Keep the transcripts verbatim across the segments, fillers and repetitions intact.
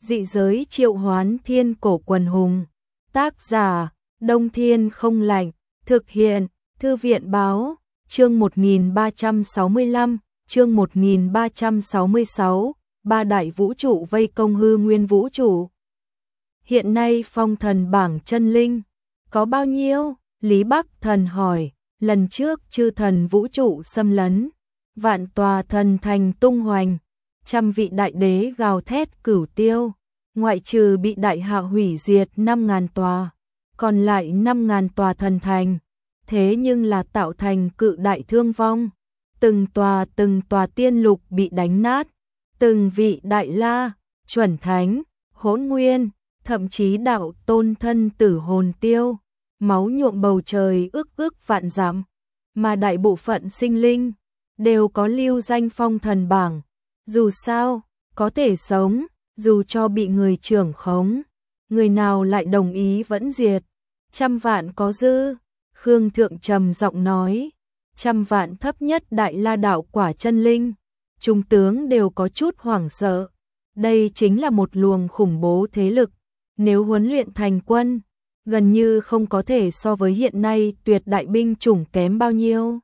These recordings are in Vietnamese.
Dị giới triệu hoán thiên cổ quần hùng. Tác giả, Đông Thiên Không Lạnh. Thực hiện, Thư viện Báo. Chương một nghìn ba trăm sáu mươi lăm, chương một nghìn ba trăm sáu mươi sáu, ba đại vũ trụ vây công hư nguyên vũ trụ. Hiện nay phong thần bảng chân linh có bao nhiêu? Lý Bắc Thần hỏi. Lần trước chư thần vũ trụ xâm lấn, vạn tòa thần thành tung hoành, trăm vị đại đế gào thét cửu tiêu, ngoại trừ bị đại hạo hủy diệt năm ngàn tòa, còn lại năm ngàn tòa thần thành, thế nhưng là tạo thành cự đại thương vong, từng tòa từng tòa tiên lục bị đánh nát, từng vị đại la, chuẩn thánh, hỗn nguyên, thậm chí đạo tôn thân tử hồn tiêu, máu nhuộm bầu trời ước ước vạn dặm, mà đại bộ phận sinh linh đều có lưu danh phong thần bảng. Dù sao, có thể sống, dù cho bị người trưởng khống, người nào lại đồng ý vẫn diệt. Trăm vạn có dư, Khương Thượng trầm giọng nói, trăm vạn thấp nhất đại la đạo quả chân linh, trung tướng đều có chút hoảng sợ. Đây chính là một luồng khủng bố thế lực, nếu huấn luyện thành quân, gần như không có thể so với hiện nay tuyệt đại binh chủng kém bao nhiêu.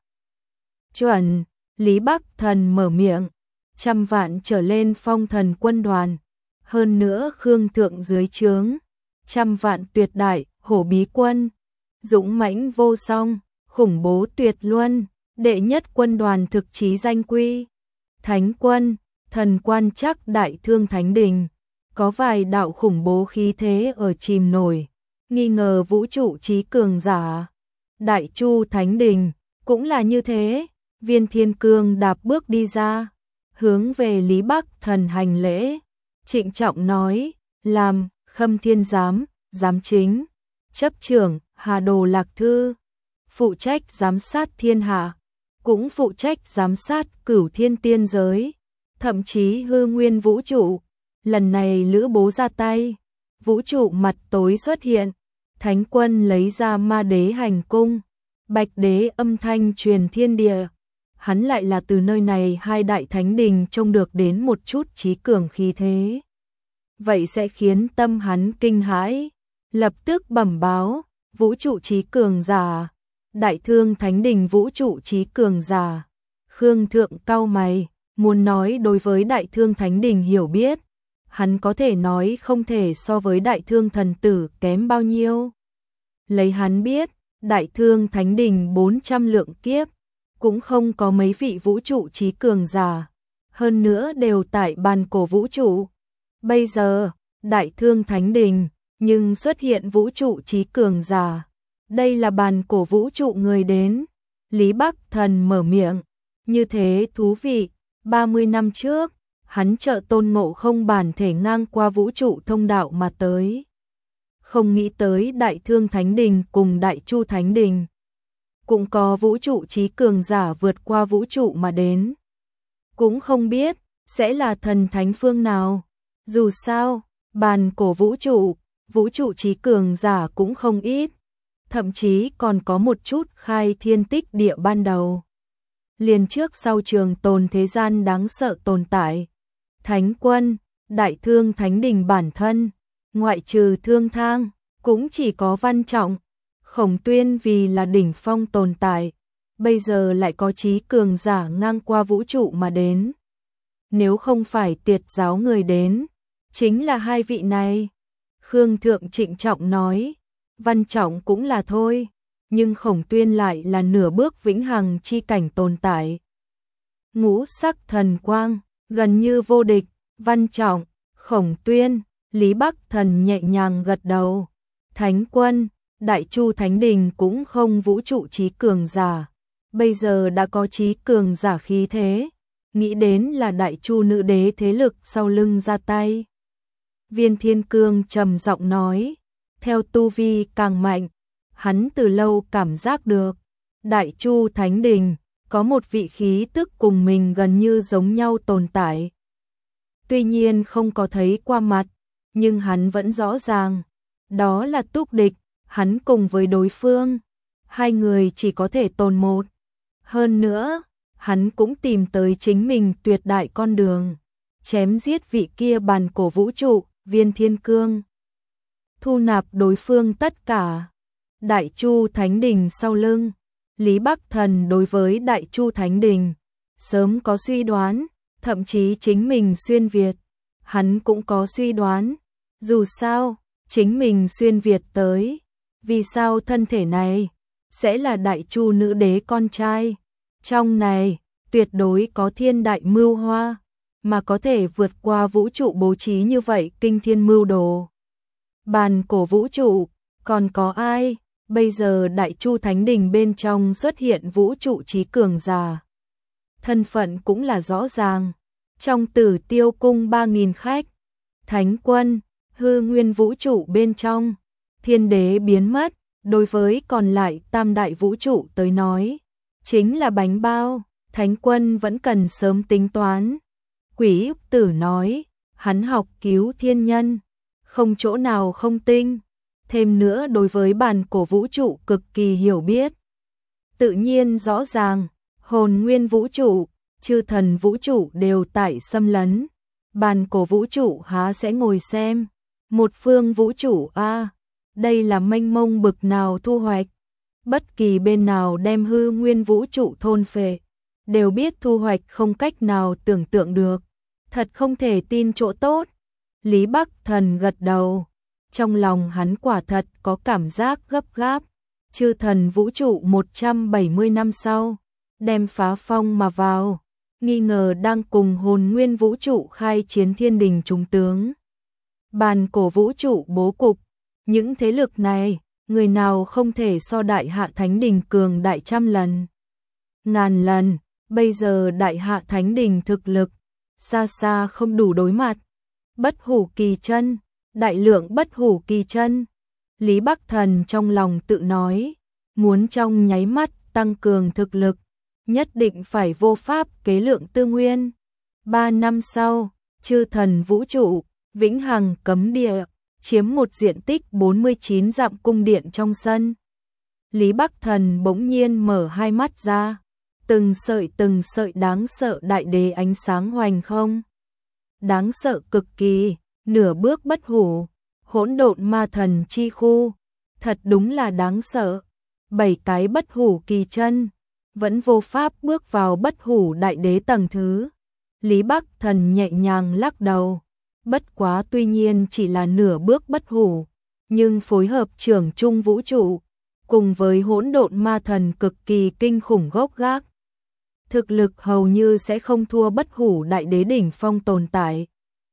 Chuẩn, Lý Bắc Thần mở miệng, trăm vạn trở lên phong thần quân đoàn, hơn nữa Khương Thượng dưới trướng, trăm vạn tuyệt đại, hổ bí quân, dũng mãnh vô song, khủng bố tuyệt luân, đệ nhất quân đoàn thực chí danh quy, thánh quân, thần quan chắc đại thương thánh đình, có vài đạo khủng bố khí thế ở chìm nổi, nghi ngờ vũ trụ trí cường giả. Đại Chu Thánh Đình cũng là như thế. Viên Thiên Cương đạp bước đi ra, hướng về Lý Bắc Thần hành lễ, trịnh trọng nói, làm Khâm Thiên giám, giám chính, chấp trưởng Hà Đồ Lạc Thư, phụ trách giám sát thiên hạ, cũng phụ trách giám sát cửu thiên tiên giới, thậm chí hư nguyên vũ trụ. Lần này Lữ Bố ra tay, vũ trụ mặt tối xuất hiện, Thánh quân lấy ra ma đế hành cung, bạch đế âm thanh truyền thiên địa. Hắn lại là từ nơi này hai đại thánh đình trông được đến một chút trí cường khí thế. Vậy sẽ khiến tâm hắn kinh hãi, lập tức bẩm báo, vũ trụ trí cường giả, đại thương thánh đình vũ trụ trí cường giả. Khương Thượng cau mày, muốn nói đối với đại thương thánh đình hiểu biết, hắn có thể nói không thể so với đại thương thần tử kém bao nhiêu. Lấy hắn biết, đại thương thánh đình bốn trăm lượng kiếp, cũng không có mấy vị vũ trụ trí cường giả, hơn nữa đều tại bàn cổ vũ trụ. Bây giờ, đại thương thánh đình, nhưng xuất hiện vũ trụ trí cường giả. Đây là bàn cổ vũ trụ người đến. Lý Bắc Thần mở miệng, như thế thú vị, ba mươi năm trước, hắn trợ Tôn Ngộ Không bản thể ngang qua vũ trụ thông đạo mà tới. Không nghĩ tới đại thương thánh đình cùng đại chu thánh đình cũng có vũ trụ trí cường giả vượt qua vũ trụ mà đến. Cũng không biết sẽ là thần thánh phương nào. Dù sao, bàn cổ vũ trụ, vũ trụ trí cường giả cũng không ít, thậm chí còn có một chút khai thiên tích địa ban đầu. Liền trước sau trường tồn thế gian đáng sợ tồn tại. Thánh quân, đại thương thánh đình bản thân, ngoại trừ Thương Thang, cũng chỉ có Văn Trọng, Khổng Tuyên vì là đỉnh phong tồn tại, bây giờ lại có trí cường giả ngang qua vũ trụ mà đến. Nếu không phải tiệt giáo người đến, chính là hai vị này. Khương Thượng trịnh trọng nói, Văn Trọng cũng là thôi, nhưng Khổng Tuyên lại là nửa bước vĩnh hằng chi cảnh tồn tại. Ngũ sắc thần quang, gần như vô địch, Văn Trọng, Khổng Tuyên, Lý Bắc Thần nhẹ nhàng gật đầu. Thánh quân, đại chu thánh đình cũng không vũ trụ trí cường giả, bây giờ đã có trí cường giả khí thế, nghĩ đến là đại chu nữ đế thế lực sau lưng ra tay. Viên Thiên Cương trầm giọng nói, theo tu vi càng mạnh, hắn từ lâu cảm giác được, đại chu thánh đình có một vị khí tức cùng mình gần như giống nhau tồn tại. Tuy nhiên không có thấy qua mặt, nhưng hắn vẫn rõ ràng, đó là Túc Địch, hắn cùng với đối phương, hai người chỉ có thể tồn một. Hơn nữa, hắn cũng tìm tới chính mình tuyệt đại con đường, chém giết vị kia bàn cổ vũ trụ, Viên Thiên Cương thu nạp đối phương tất cả. Đại Chu Thánh Đình sau lưng, Lý Bắc Thần đối với Đại Chu Thánh Đình sớm có suy đoán, thậm chí chính mình xuyên Việt, hắn cũng có suy đoán. Dù sao, chính mình xuyên Việt tới, vì sao thân thể này sẽ là Đại Chu nữ đế con trai? Trong này, tuyệt đối có thiên đại mưu hoa, mà có thể vượt qua vũ trụ bố trí như vậy kinh thiên mưu đồ. Bàn cổ vũ trụ, còn có ai? Bây giờ Đại Chu Thánh Đình bên trong xuất hiện vũ trụ trí cường giả. Thân phận cũng là rõ ràng. Trong Tử Tiêu cung ba nghìn khách, Thánh Quân, hư nguyên vũ trụ bên trong, thiên đế biến mất, đối với còn lại tam đại vũ trụ tới nói, chính là bánh bao. Thánh Quân vẫn cần sớm tính toán. Quỷ Úc Tử nói, hắn học cứu thiên nhân, không chỗ nào không tinh, thêm nữa đối với bàn cổ vũ trụ cực kỳ hiểu biết. Tự nhiên rõ ràng, hồn nguyên vũ trụ, chư thần vũ trụ đều tại xâm lấn, bàn cổ vũ trụ há sẽ ngồi xem. Một phương vũ trụ a, đây là mênh mông bực nào thu hoạch. Bất kỳ bên nào đem hư nguyên vũ trụ thôn phệ, đều biết thu hoạch không cách nào tưởng tượng được. Thật không thể tin chỗ tốt. Lý Bắc Thần gật đầu, trong lòng hắn quả thật có cảm giác gấp gáp. Chư thần vũ trụ một trăm bảy mươi năm sau, đem phá phong mà vào, nghi ngờ đang cùng hồn nguyên vũ trụ khai chiến thiên đình trung tướng. Bàn cổ vũ trụ bố cục, những thế lực này, người nào không thể so Đại Hạ Thánh Đình cường đại trăm lần, ngàn lần. Bây giờ Đại Hạ Thánh Đình thực lực xa xa không đủ đối mặt. Bất hủ kỳ chân, đại lượng bất hủ kỳ chân. Lý Bắc Thần trong lòng tự nói, muốn trong nháy mắt tăng cường thực lực, nhất định phải vô pháp kế lượng tư nguyên. Ba năm sau, chư thần vũ trụ, vĩnh hằng cấm địa, chiếm một diện tích bốn mươi chín dặm cung điện trong sân. Lý Bắc Thần bỗng nhiên mở hai mắt ra, từng sợi từng sợi đáng sợ đại đế ánh sáng hoành không. Đáng sợ cực kỳ, nửa bước bất hủ, hỗn độn ma thần chi khu, thật đúng là đáng sợ. Bảy cái bất hủ kỳ chân, vẫn vô pháp bước vào bất hủ đại đế tầng thứ. Lý Bắc Thần nhẹ nhàng lắc đầu, bất quá tuy nhiên chỉ là nửa bước bất hủ, nhưng phối hợp trưởng trung vũ trụ, cùng với hỗn độn ma thần cực kỳ kinh khủng gốc gác, thực lực hầu như sẽ không thua bất hủ đại đế đỉnh phong tồn tại.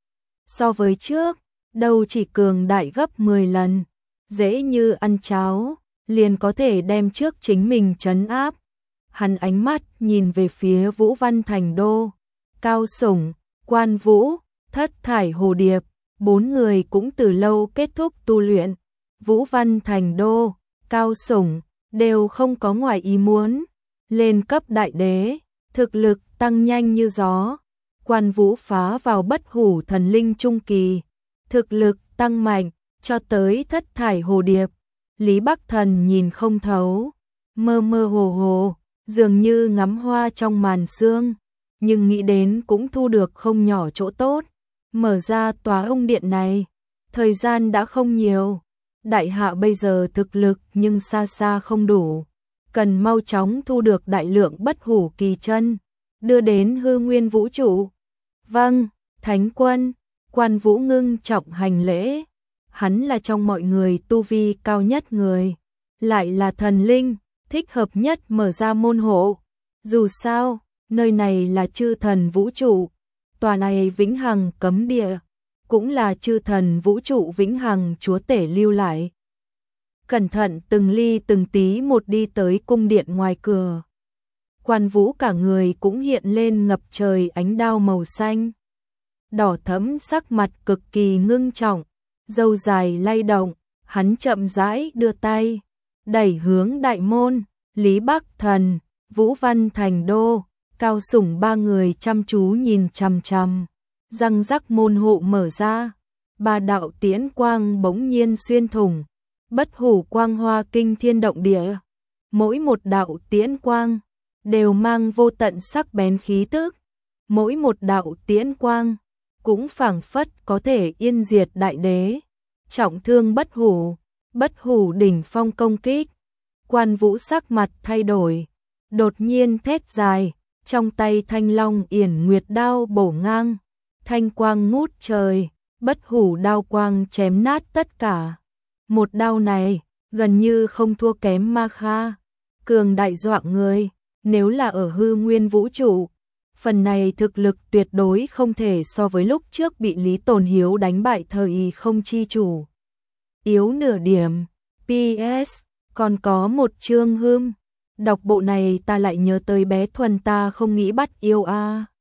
So với trước, đâu chỉ cường đại gấp mười lần, dễ như ăn cháo, liền có thể đem trước chính mình trấn áp. Hắn ánh mắt nhìn về phía Vũ Văn Thành Đô, Cao Sủng, Quan Vũ, Thất Thải Hồ Điệp, bốn người cũng từ lâu kết thúc tu luyện. Vũ Văn Thành Đô, Cao Sủng đều không có ngoài ý muốn, lên cấp đại đế, thực lực tăng nhanh như gió. Quan Vũ phá vào bất hủ thần linh trung kỳ, thực lực tăng mạnh, cho tới Thất Thải Hồ Điệp. Lý Bắc Thần nhìn không thấu, mơ mơ hồ hồ, dường như ngắm hoa trong màn sương, nhưng nghĩ đến cũng thu được không nhỏ chỗ tốt. Mở ra tòa ông điện này, thời gian đã không nhiều, Đại Hạ bây giờ thực lực nhưng xa xa không đủ, cần mau chóng thu được đại lượng bất hủ kỳ chân, đưa đến hư nguyên vũ trụ. Vâng, Thánh Quân. Quan Vũ ngưng trọng hành lễ, hắn là trong mọi người tu vi cao nhất người, lại là thần linh, thích hợp nhất mở ra môn hộ. Dù sao, nơi này là chư thần vũ trụ, tòa này vĩnh hằng cấm địa, cũng là chư thần vũ trụ vĩnh hằng chúa tể lưu lại. Cẩn thận từng ly từng tí một đi tới cung điện ngoài cửa. Quan Vũ cả người cũng hiện lên ngập trời ánh đao màu xanh. Đỏ thẫm sắc mặt cực kỳ ngưng trọng, râu dài lay động, hắn chậm rãi đưa tay, đẩy hướng đại môn. Lý Bắc Thần, Vũ Văn Thành Đô, Cao Sủng ba người chăm chú nhìn chằm chằm, răng rắc môn hộ mở ra, ba đạo tiễn quang bỗng nhiên xuyên thủng, bất hủ quang hoa kinh thiên động địa. Mỗi một đạo tiễn quang đều mang vô tận sắc bén khí tức, mỗi một đạo tiễn quang cũng phảng phất có thể yên diệt đại đế. Trọng thương bất hủ, bất hủ đỉnh phong công kích. Quan Vũ sắc mặt thay đổi, đột nhiên thét dài, trong tay Thanh Long Yển Nguyệt đao bổ ngang, thanh quang ngút trời, bất hủ đao quang chém nát tất cả. Một đao này, gần như không thua kém Ma Kha, cường đại dọa người, nếu là ở hư nguyên vũ trụ, phần này thực lực tuyệt đối không thể so với lúc trước bị Lý Tồn Hiếu đánh bại thời không chi chủ. Yếu nửa điểm, pê ét, còn có một chương hương, đọc bộ này ta lại nhớ tới bé Thuần ta không nghĩ bắt yêu a.